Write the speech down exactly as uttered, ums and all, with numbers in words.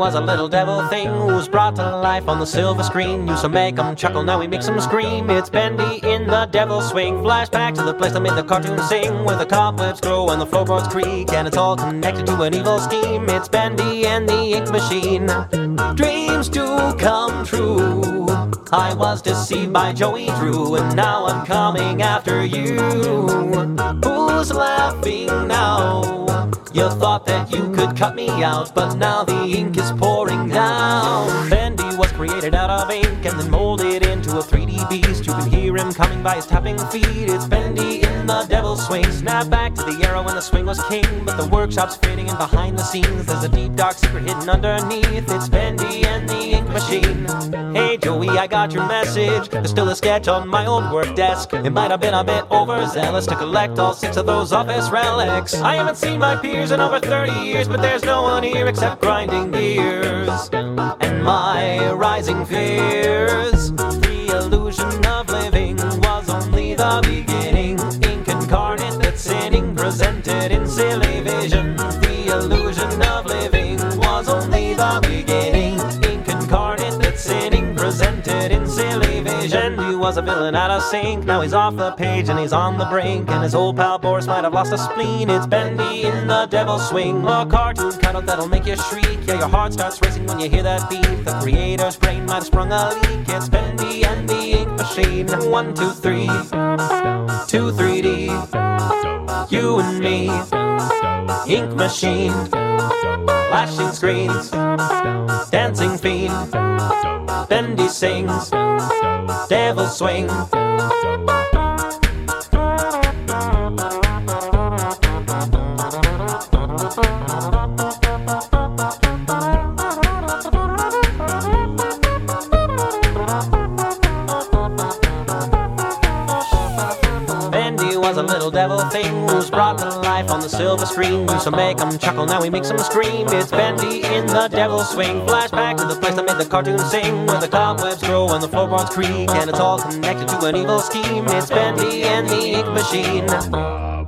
was a little devil thing who was brought to life on the silver screen. Used to make 'em chuckle, now he makes 'em scream. It's Bendy in the Devil's Swing. Flashback to the place that made the cartoon sing, where the cobwebs grow and the floorboards creak, and it's all connected to an evil scheme. It's Bendy and the Ink Machine. Dreams do come true. I was deceived by Joey Drew, and now I'm coming after you. Who's laughing now? You thought that you could cut me out, but now the ink is pouring down. Bendy was created out of ink and then molded into a three D beast. You can hear him coming by his tapping feet. It's Bendy in the Devil's Swing. Snap back to the era when the swing was king, but the workshop's fading and behind the scenes there's a deep dark secret hidden underneath. It's Bendy and the Ink Machine. Hey Joey, I got your message. There's still a sketch on my old work desk. It might have been a bit overzealous to collect all six of those office relics. I haven't seen my peers in over thirty years, but there's no one here except grinding gears and my rising fears. The illusion of living was only the beginning. Ink incarnate that's sinning, presented in silly vision. The illusion of living was only the beginning. Ink incarnate that's sinning, presented in silly vision. He was a villain out of sync, now he's off the page and he's on the brink, and his old pal Boris might have lost a spleen. It's Bendy in the Devil's Swing, a cartoon cutout that'll make you shriek. Yeah, your heart starts racing when you hear that beat. The creator's brain might have sprung a leak. It's Bendy and the Ink Machine. One, two, three, two, three D. You and me, Ink Machine, flashing screens, dancing fiend. Bendy sings, Devil Swing. Bendy was a little devil thing who was brought to life on the silver screen. Used to make 'em chuckle, now he makes 'em scream. It's Bendy in the Devil's Swing. Flashback to the place that made the cartoon sing, where the cobwebs grow and the floorboards creak, and it's all connected to an evil scheme. It's Bendy and the Ink Machine.